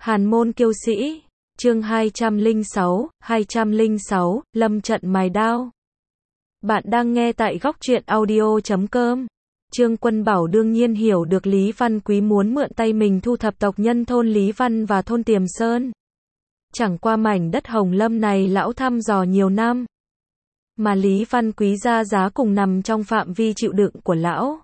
Hàn môn kiêu sĩ, chương 206, lâm trận mài đao. Bạn đang nghe tại góc truyện audio.com. Trương Quân Bảo đương nhiên hiểu được Lý Văn Quý muốn mượn tay mình thu thập tộc nhân thôn Lý Văn và thôn Tiềm Sơn. Chẳng qua mảnh đất Hồng Lâm này lão thăm dò nhiều năm, mà Lý Văn Quý ra giá cùng nằm trong phạm vi chịu đựng của lão.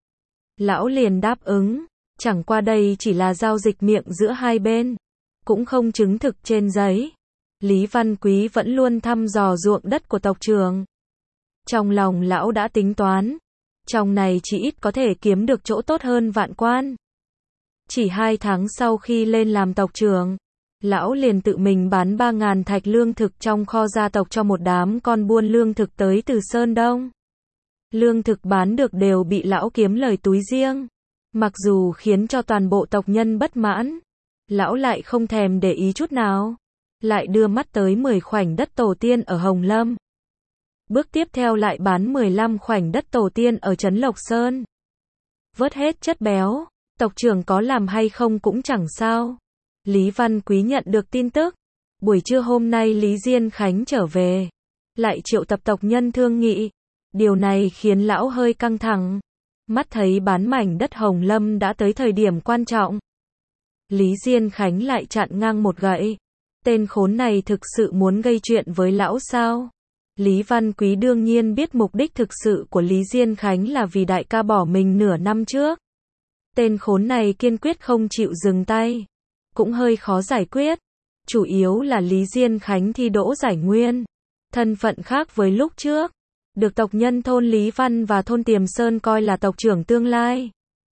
Lão liền đáp ứng, chẳng qua đây chỉ là giao dịch miệng giữa hai bên, cũng không chứng thực trên giấy. Lý Văn Quý vẫn luôn thăm dò ruộng đất của tộc trưởng. Trong lòng lão đã tính toán, trong này chỉ ít có thể kiếm được chỗ tốt hơn vạn quan. Chỉ 2 tháng sau khi lên làm tộc trưởng, lão liền tự mình bán 3.000 thạch lương thực trong kho gia tộc cho một đám con buôn lương thực tới từ Sơn Đông. Lương thực bán được đều bị lão kiếm lời túi riêng. Mặc dù khiến cho toàn bộ tộc nhân bất mãn, lão lại không thèm để ý chút nào. Lại đưa mắt tới 10 khoảnh đất tổ tiên ở Hồng Lâm. Bước tiếp theo lại bán 15 khoảnh đất tổ tiên ở Trấn Lộc Sơn. Vớt hết chất béo, tộc trưởng có làm hay không cũng chẳng sao. Lý Văn Quý nhận được tin tức. Buổi trưa hôm nay Lý Diên Khánh trở về, lại triệu tập tộc nhân thương nghị. Điều này khiến lão hơi căng thẳng. Mắt thấy bán mảnh đất Hồng Lâm đã tới thời điểm quan trọng. Lý Diên Khánh lại chặn ngang một gậy. Tên khốn này thực sự muốn gây chuyện với lão sao? Lý Văn Quý đương nhiên biết mục đích thực sự của Lý Diên Khánh là vì đại ca bỏ mình nửa năm trước. Tên khốn này kiên quyết không chịu dừng tay. Cũng hơi khó giải quyết. Chủ yếu là Lý Diên Khánh thi đỗ giải nguyên. Thân phận khác với lúc trước. Được tộc nhân thôn Lý Văn và thôn Tiềm Sơn coi là tộc trưởng tương lai.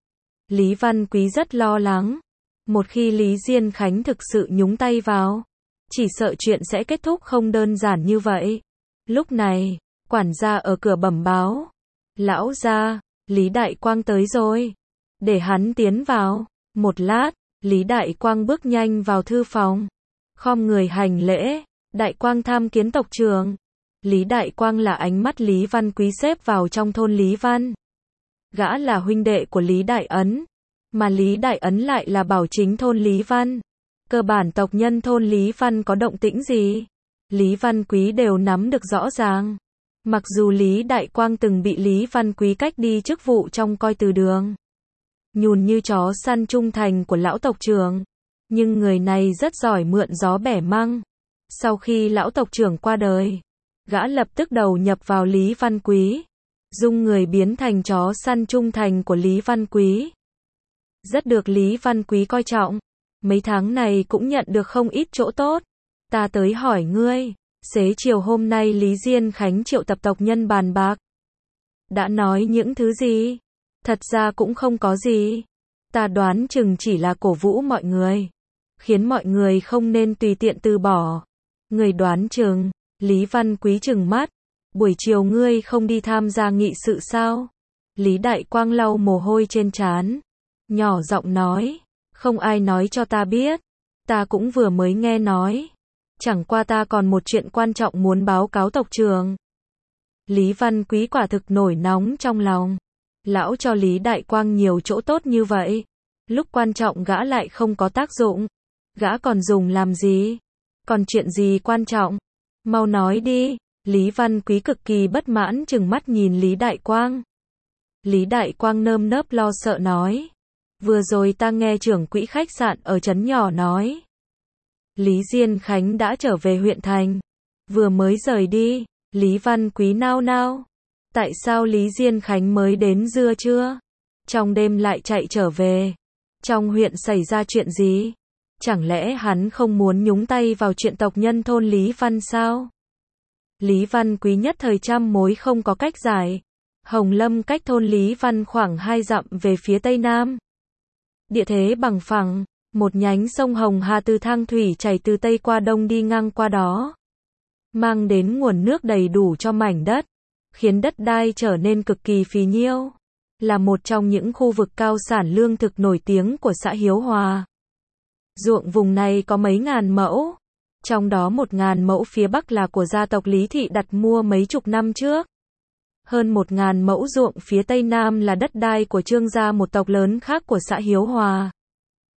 Lý Văn Quý rất lo lắng. Một khi Lý Diên Khánh thực sự nhúng tay vào, chỉ sợ chuyện sẽ kết thúc không đơn giản như vậy. Lúc này, quản gia ở cửa bẩm báo. Lão gia, Lý Đại Quang tới rồi. Để hắn tiến vào. Một lát, Lý Đại Quang bước nhanh vào thư phòng. Khom người hành lễ. Đại Quang tham kiến tộc trưởng. Lý Đại Quang là ánh mắt Lý Văn Quý xếp vào trong thôn Lý Văn. Gã là huynh đệ của Lý Đại Ấn, mà Lý Đại Ấn lại là bảo chính thôn Lý Văn. Cơ bản tộc nhân thôn Lý Văn có động tĩnh gì, Lý Văn Quý đều nắm được rõ ràng. Mặc dù Lý Đại Quang từng bị Lý Văn Quý cách đi chức vụ trong coi từ đường, nhùn như chó săn trung thành của lão tộc trưởng, nhưng người này rất giỏi mượn gió bẻ măng. Sau khi lão tộc trưởng qua đời, gã lập tức đầu nhập vào Lý Văn Quý, dung người biến thành chó săn trung thành của Lý Văn Quý. Rất được Lý Văn Quý coi trọng, mấy tháng này cũng nhận được không ít chỗ tốt. Ta tới hỏi ngươi, xế chiều hôm nay Lý Diên Khánh triệu tập tộc nhân bàn bạc. Đã nói những thứ gì? Thật ra cũng không có gì. Ta đoán chừng chỉ là cổ vũ mọi người, khiến mọi người không nên tùy tiện từ bỏ. Người đoán chừng? Lý Văn Quý trừng mắt. Buổi chiều ngươi không đi tham gia nghị sự sao? Lý Đại Quang lau mồ hôi trên trán, nhỏ giọng nói. Không ai nói cho ta biết. Ta cũng vừa mới nghe nói. Chẳng qua ta còn một chuyện quan trọng muốn báo cáo tộc trưởng. Lý Văn Quý quả thực nổi nóng trong lòng. Lão cho Lý Đại Quang nhiều chỗ tốt như vậy, lúc quan trọng gã lại không có tác dụng. Gã còn dùng làm gì? Còn chuyện gì quan trọng? Mau nói đi. Lý Văn Quý cực kỳ bất mãn trừng mắt nhìn Lý Đại Quang. Lý Đại Quang nơm nớp lo sợ nói. Vừa rồi ta nghe trưởng quỹ khách sạn ở trấn nhỏ nói. Lý Diên Khánh đã trở về huyện thành. Vừa mới rời đi. Lý Văn Quý nao nao. Tại sao Lý Diên Khánh mới đến trưa chưa? Trong đêm lại chạy trở về. Trong huyện xảy ra chuyện gì? Chẳng lẽ hắn không muốn nhúng tay vào chuyện tộc nhân thôn Lý Văn sao? Lý Văn Quý nhất thời trăm mối không có cách giải. Hồng Lâm cách thôn Lý Văn khoảng 2 dặm về phía tây nam. Địa thế bằng phẳng, một nhánh sông Hồng Hà từ Thang Thủy chảy từ tây qua đông đi ngang qua đó, mang đến nguồn nước đầy đủ cho mảnh đất, khiến đất đai trở nên cực kỳ phì nhiêu, là một trong những khu vực cao sản lương thực nổi tiếng của xã Hiếu Hòa. Ruộng vùng này có mấy ngàn mẫu, trong đó 1.000 mẫu phía bắc là của gia tộc Lý Thị đặt mua mấy chục năm trước. Hơn 1.000 mẫu ruộng phía tây nam là đất đai của Trương gia, một tộc lớn khác của xã Hiếu Hòa.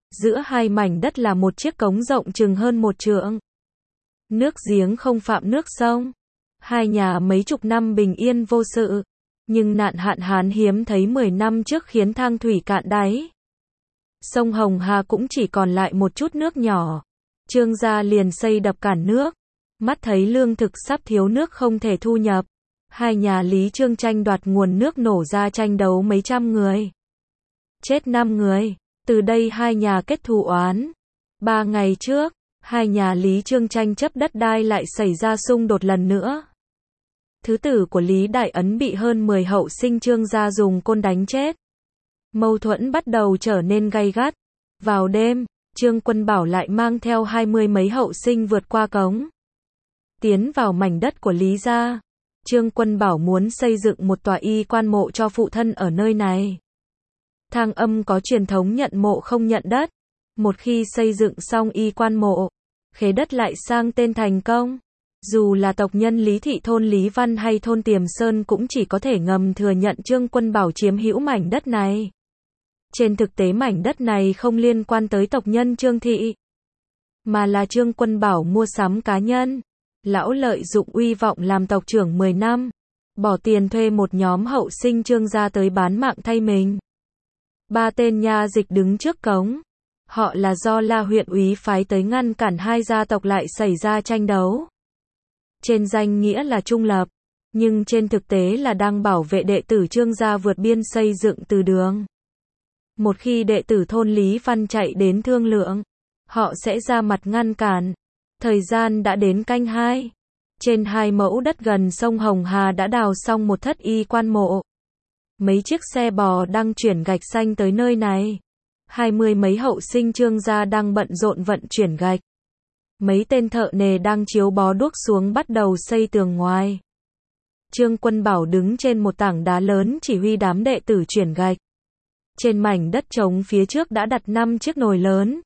Giữa hai mảnh đất là một chiếc cống rộng chừng hơn 1 trượng. Nước giếng không phạm nước sông. Hai nhà mấy chục năm bình yên vô sự. Nhưng nạn hạn hán hiếm thấy 10 năm trước khiến thang thủy cạn đáy. Sông Hồng Hà cũng chỉ còn lại một chút nước nhỏ. Trương gia liền xây đập cản nước. Mắt thấy lương thực sắp thiếu nước không thể thu nhập. Hai nhà Lý Trương tranh đoạt nguồn nước nổ ra tranh đấu mấy trăm người. Chết 5 người. Từ đây hai nhà kết thù oán. 3 ngày trước, hai nhà Lý Trương tranh chấp đất đai lại xảy ra xung đột lần nữa. Thứ tử của Lý Đại Ấn bị hơn 10 hậu sinh Trương gia dùng côn đánh chết. Mâu thuẫn bắt đầu trở nên gay gắt. Vào đêm, Trương Quân Bảo lại mang theo 20 mấy hậu sinh vượt qua cống. Tiến vào mảnh đất của Lý gia. Trương Quân Bảo muốn xây dựng một tòa y quan mộ cho phụ thân ở nơi này. Thang Âm có truyền thống nhận mộ không nhận đất. Một khi xây dựng xong y quan mộ, khế đất lại sang tên thành công. Dù là tộc nhân Lý thị thôn Lý Văn hay thôn Tiềm Sơn cũng chỉ có thể ngầm thừa nhận Trương Quân Bảo chiếm hữu mảnh đất này. Trên thực tế mảnh đất này không liên quan tới tộc nhân Trương thị, mà là Trương Quân Bảo mua sắm cá nhân. Lão lợi dụng uy vọng làm tộc trưởng 10 năm, bỏ tiền thuê một nhóm hậu sinh Trương gia tới bán mạng thay mình. 3 tên nha dịch đứng trước cống. Họ là do La huyện úy phái tới ngăn cản hai gia tộc lại xảy ra tranh đấu. Trên danh nghĩa là trung lập, nhưng trên thực tế là đang bảo vệ đệ tử Trương gia vượt biên xây dựng từ đường. Một khi đệ tử thôn Lý Văn chạy đến thương lượng, họ sẽ ra mặt ngăn cản. Thời gian đã đến canh 2. Trên 2 mẫu đất gần sông Hồng Hà đã đào xong một thất y quan mộ. Mấy chiếc xe bò đang chuyển gạch xanh tới nơi này. 20 mấy hậu sinh Trương gia đang bận rộn vận chuyển gạch. Mấy tên thợ nề đang chiếu bó đuốc xuống bắt đầu xây tường ngoài. Trương Quân Bảo đứng trên một tảng đá lớn chỉ huy đám đệ tử chuyển gạch. Trên mảnh đất trống phía trước đã đặt 5 chiếc nồi lớn.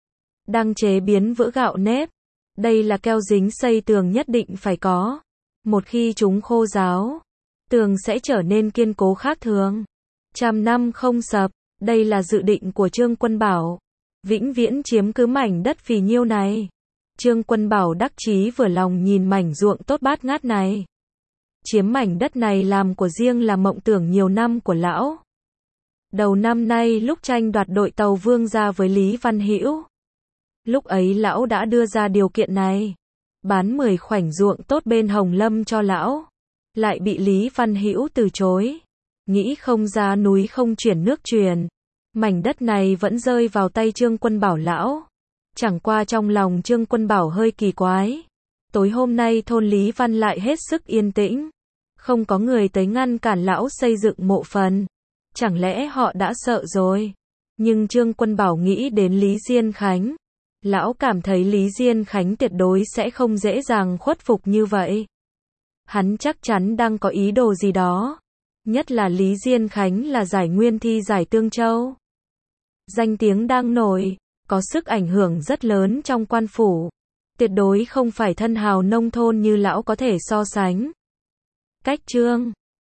Đang chế biến vữa gạo nếp. Đây là keo dính xây tường nhất định phải có. Một khi chúng khô ráo, tường sẽ trở nên kiên cố khác thường. 100 năm không sập. Đây là dự định của Trương Quân Bảo. Vĩnh viễn chiếm cứ mảnh đất phì nhiêu này. Trương Quân Bảo đắc chí vừa lòng nhìn mảnh ruộng tốt bát ngát này. Chiếm mảnh đất này làm của riêng là mộng tưởng nhiều năm của lão. Đầu năm nay lúc tranh đoạt đội tàu Vương gia với Lý Văn Hữu, lúc ấy lão đã đưa ra điều kiện này. Bán 10 khoảnh ruộng tốt bên Hồng Lâm cho lão. Lại bị Lý Văn Hữu từ chối. Nghĩ không ra núi không chuyển nước truyền. Mảnh đất này vẫn rơi vào tay Trương Quân Bảo lão. Chẳng qua trong lòng Trương Quân Bảo hơi kỳ quái. Tối hôm nay thôn Lý Văn lại hết sức yên tĩnh. Không có người tới ngăn cản lão xây dựng mộ phần. Chẳng lẽ họ đã sợ rồi? Nhưng Trương Quân Bảo nghĩ đến Lý Diên Khánh. Lão cảm thấy Lý Diên Khánh tuyệt đối sẽ không dễ dàng khuất phục như vậy. Hắn chắc chắn đang có ý đồ gì đó. Nhất là Lý Diên Khánh là giải nguyên thi giải Tương Châu. Danh tiếng đang nổi, có sức ảnh hưởng rất lớn trong quan phủ. Tuyệt đối không phải thân hào nông thôn như lão có thể so sánh. Cách Trương